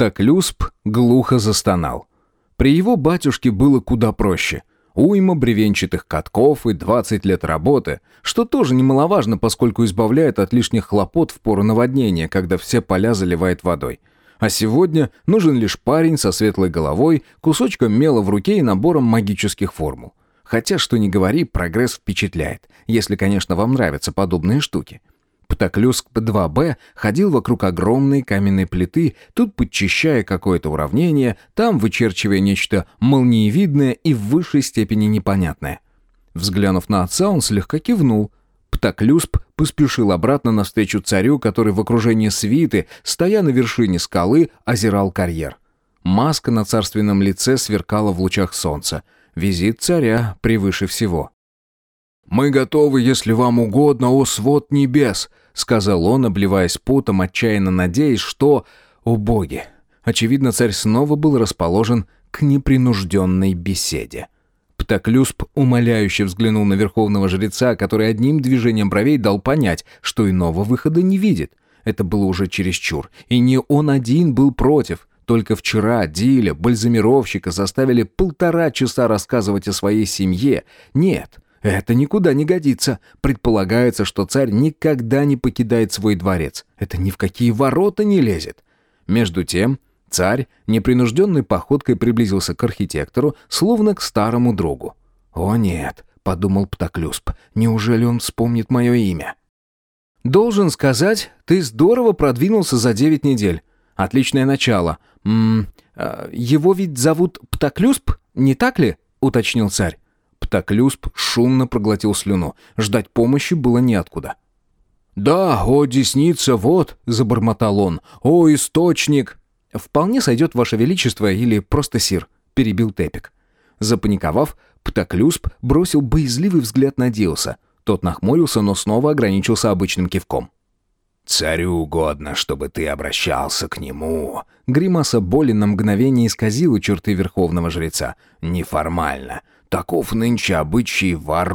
Птоклюсп глухо застонал. При его батюшке было куда проще. Уйма бревенчатых катков и 20 лет работы, что тоже немаловажно, поскольку избавляет от лишних хлопот в пору наводнения, когда все поля заливает водой. А сегодня нужен лишь парень со светлой головой, кусочком мела в руке и набором магических формул. Хотя, что ни говори, прогресс впечатляет, если, конечно, вам нравятся подобные штуки. Птоклюсп 2Б ходил вокруг огромной каменной плиты, тут подчищая какое-то уравнение, там вычерчивая нечто молниевидное и в высшей степени непонятное. Взглянув на отца, он слегка кивнул. Птоклюсп поспешил обратно навстречу царю, который в окружении свиты, стоя на вершине скалы, озирал карьер. Маска на царственном лице сверкала в лучах солнца. Визит царя превыше всего. «Мы готовы, если вам угодно, о свод небес», — сказал он, обливаясь потом, отчаянно надеясь, что... О боги! Очевидно, царь снова был расположен к непринужденной беседе. Птоклюсп умоляюще взглянул на верховного жреца, который одним движением бровей дал понять, что иного выхода не видит. Это было уже чересчур, и не он один был против. Только вчера Диля, бальзамировщика, заставили 1,5 часа рассказывать о своей семье. Нет, это никуда не годится. Предполагается, что царь никогда не покидает свой дворец. Это ни в какие ворота не лезет. Между тем, царь непринужденной походкой приблизился к архитектору, словно к старому другу. «О нет», — подумал Птоклюсп, — «неужели он вспомнит мое имя?» «Должен сказать, ты здорово продвинулся за 9 недель. Отличное начало. Его ведь зовут Птоклюсп, не так ли?» — уточнил царь. Птоклюсп шумно проглотил слюну. Ждать помощи было неоткуда. «Да, о, десница, вот», — забормотал он, — «о, источник». «Вполне сойдет, ваше величество, или просто сир», — перебил Тепик. Запаниковав, Птоклюсп бросил боязливый взгляд на Диоса. Тот нахмурился, но снова ограничился обычным кивком. «Царю угодно, чтобы ты обращался к нему». Гримаса боли на мгновение исказила черты верховного жреца. «Неформально. Таков нынче обычай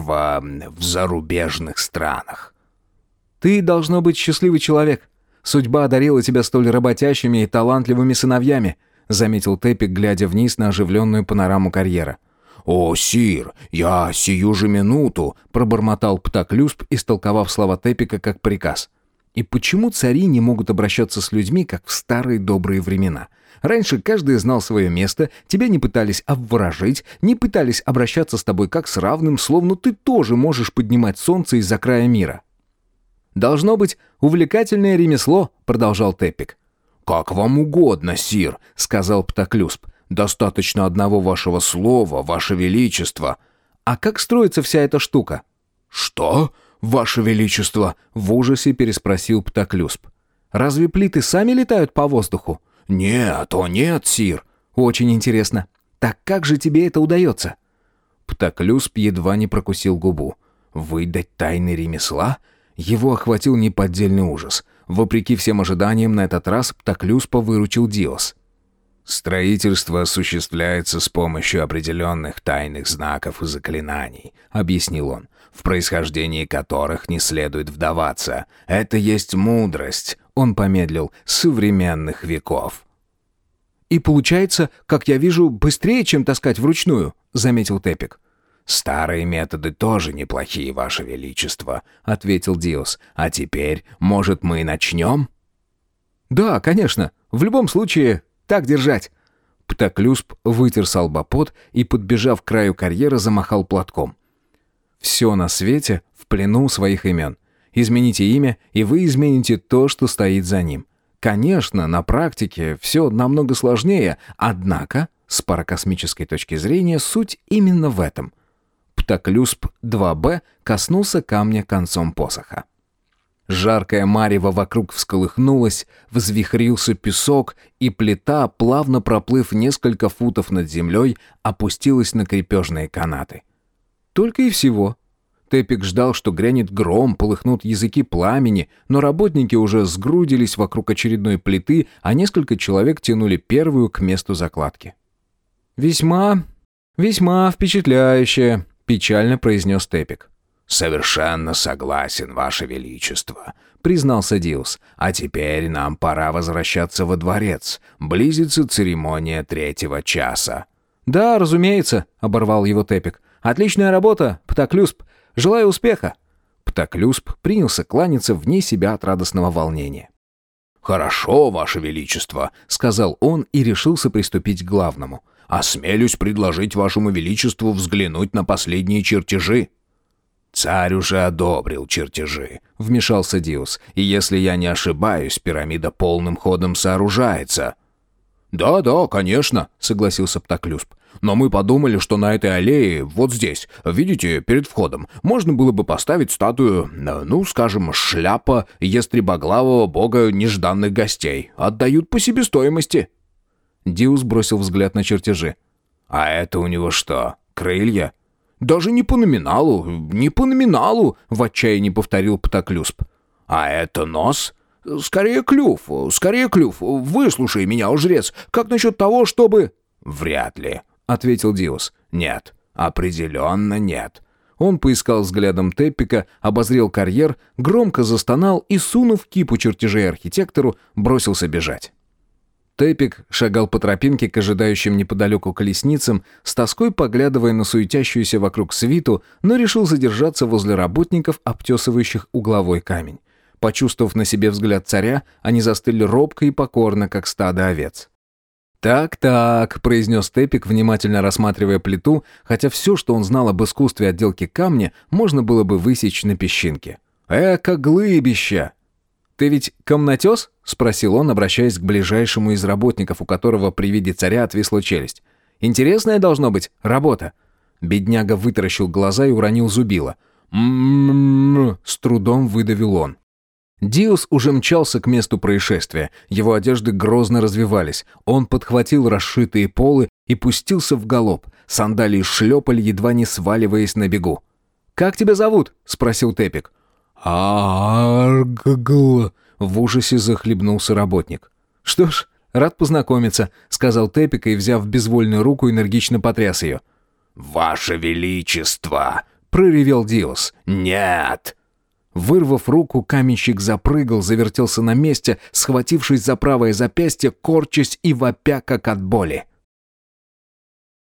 в зарубежных странах». «Ты, должно быть, счастливый человек. Судьба одарила тебя столь работящими и талантливыми сыновьями», заметил Тепик, глядя вниз на оживленную панораму карьера. «О, сир, я сию же минуту», пробормотал Птоклюсп, истолковав слова Тепика как приказ. И почему цари не могут обращаться с людьми, как в старые добрые времена? Раньше каждый знал свое место, тебя не пытались обворожить, не пытались обращаться с тобой как с равным, словно ты тоже можешь поднимать солнце из-за края мира. «Должно быть увлекательное ремесло», — продолжал Тепик. «Как вам угодно, сир», — сказал Птоклюсп. «Достаточно одного вашего слова, ваше величество». «А как строится вся эта штука?» «Что, ваше величество?» — в ужасе переспросил Птоклюсп. «Разве плиты сами летают по воздуху?» «Нет, о нет, сир». «Очень интересно. Так как же тебе это удается?» Птоклюсп едва не прокусил губу. «Выдать тайны ремесла?» Его охватил неподдельный ужас. Вопреки всем ожиданиям, на этот раз Птоклюспа выручил Диос. «Строительство осуществляется с помощью определенных тайных знаков и заклинаний», — объяснил он, «в происхождении которых не следует вдаваться. Это есть мудрость», — он помедлил, — «современных веков». «И получается, как я вижу, быстрее, чем таскать вручную», — заметил Тепик. «Старые методы тоже неплохие, ваше величество», — ответил Диос. «А теперь, может, мы начнем?» «Да, конечно. В любом случае, так держать». Птоклюсп вытер со лба пот и, подбежав к краю карьера, замахал платком. «Все на свете в плену своих имен. Измените имя, и вы измените то, что стоит за ним. Конечно, на практике все намного сложнее, однако, с паракосмической точки зрения, суть именно в этом». Птоклюсп 2Б коснулся камня концом посоха. Жаркое марево вокруг всколыхнулось, взвихрился песок, и плита, плавно проплыв несколько футов над землей, опустилась на крепежные канаты. Только и всего. Тепик ждал, что грянет гром, полыхнут языки пламени, но работники уже сгрудились вокруг очередной плиты, а несколько человек тянули первую к месту закладки. «Весьма впечатляюще», — печально произнес Тепик. «Совершенно согласен, ваше величество», — признался Диус. «А теперь нам пора возвращаться во дворец. Близится церемония 3-го часа». «Да, разумеется», — оборвал его Тепик. «Отличная работа, Птоклюсп. Желаю успеха». Птоклюсп принялся кланяться вне себя от радостного волнения. «Хорошо, Ваше Величество», — сказал он и решился приступить к главному. «Осмелюсь предложить Вашему Величеству взглянуть на последние чертежи». «Царь уже одобрил чертежи», — вмешался Диус. «И если я не ошибаюсь, пирамида полным ходом сооружается». «Да, конечно», — согласился Птоклюсп. «Но мы подумали, что на этой аллее, вот здесь, видите, перед входом, можно было бы поставить статую, скажем, шляпа ястребоглавого бога нежданных гостей. Отдают по себестоимости». Диус бросил взгляд на чертежи. «А это у него что, крылья?» «Даже не по номиналу, не по номиналу», — в отчаянии повторил Птоклюсп. «А это нос?» «Скорее клюв. Выслушай меня, о жрец. Как насчет того, чтобы...» «Вряд ли», — ответил Диус. «Нет, определенно нет». Он поискал взглядом Теппика, обозрел карьер, громко застонал и, сунув кипу чертежей архитектору, бросился бежать. Теппик шагал по тропинке к ожидающим неподалеку колесницам, с тоской поглядывая на суетящуюся вокруг свиту, но решил задержаться возле работников, обтесывающих угловой камень. Почувствовав на себе взгляд царя, они застыли робко и покорно, как стадо овец. «Так», — произнес Теппик, внимательно рассматривая плиту, хотя все, что он знал об искусстве отделки камня, можно было бы высечь на песчинке. «Эка глыбища!» «Ты ведь камнотес?» — спросил он, обращаясь к ближайшему из работников, у которого при виде царя отвисла челюсть. «Интересная должно быть работа». Бедняга вытаращил глаза и уронил зубило. «М-м-м-м», с трудом выдавил он. Диус уже мчался к месту происшествия. Его одежды грозно развивались. Он подхватил расшитые полы и пустился в галоп. Сандалии шлепали, едва не сваливаясь на бегу. «Как тебя зовут?» — спросил Теппик. «Арггл», — в ужасе захлебнулся работник. «Что ж, рад познакомиться», — сказал Теппик и, взяв безвольную руку, энергично потряс ее. «Ваше Величество!» — проревел Диус. «Нет!» Вырвав руку, каменщик запрыгал, завертелся на месте, схватившись за правое запястье, корчась и вопя, как от боли.